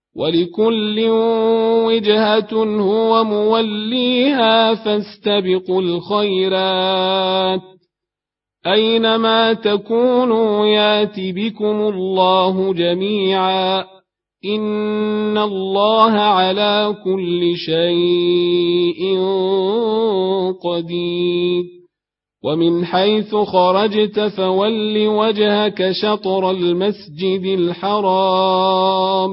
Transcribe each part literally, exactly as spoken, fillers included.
ولكل وجهة هو موليها فاستبقوا الخيرات أينما تكونوا يات بكم الله جميعا إن الله على كل شيء قدير ومن حيث خرجت فول وجهك شطر المسجد الحرام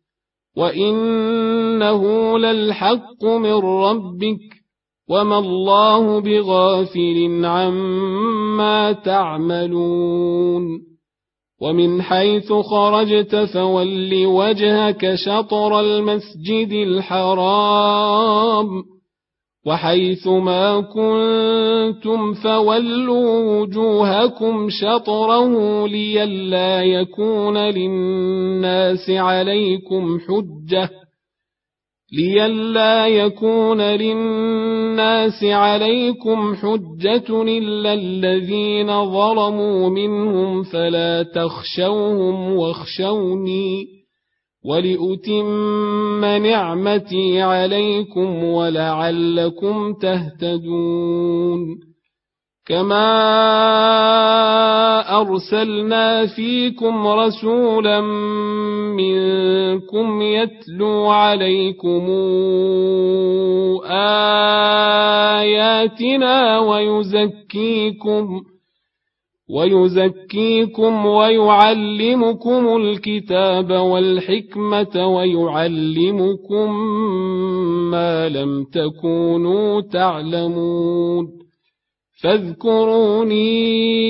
وإنه للحق من ربك وما الله بغافل عما تعملون ومن حيث خرجت فول وجهك شطر المسجد الحرام وحيث ما كنتم فولوا وجوهكم شطره لئلا يكون للناس عليكم حجة لئلا يكون للناس عليكم حجة إلا الذين ظلموا منهم فلا تخشوهم واخشوني ولأتم نعمتي عليكم ولعلكم تهتدون كما أرسلنا فيكم رسولا منكم يتلو عليكم آياتنا ويزكيكم ويزكيكم ويعلمكم الكتاب والحكمة ويعلمكم ما لم تكونوا تعلمون فاذكروني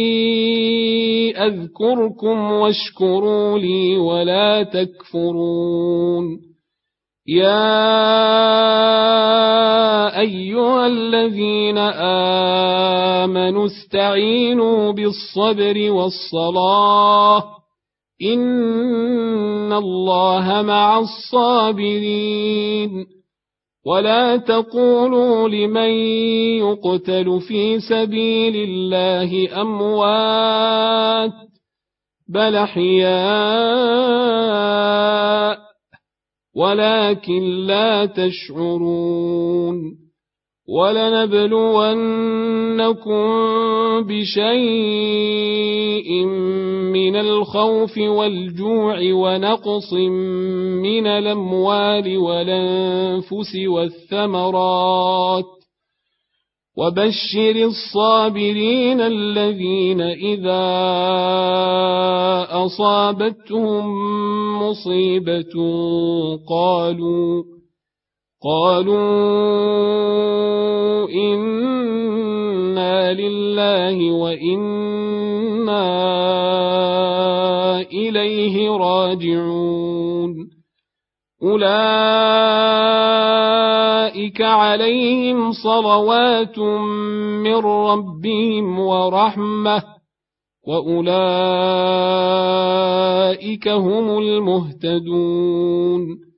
أذكركم واشكروا لي ولا تكفرون يا أيها الذين آمنوا استعينوا بالصبر والصلاة إن الله مع الصابرين ولا تقولوا لمن يقتل في سبيل الله أموات بل أحياء ولكن لا تشعرون ولنبلونكم بشيء من الخوف والجوع ونقص من الأموال والأنفس والثمرات وبشر الصابرين الذين إذا أصابتهم مصيبة قالوا قالوا إنا لله وإنا إليه راجعون أولئك عليهم صلوات من ربهم ورحمة وأولئك هم المهتدون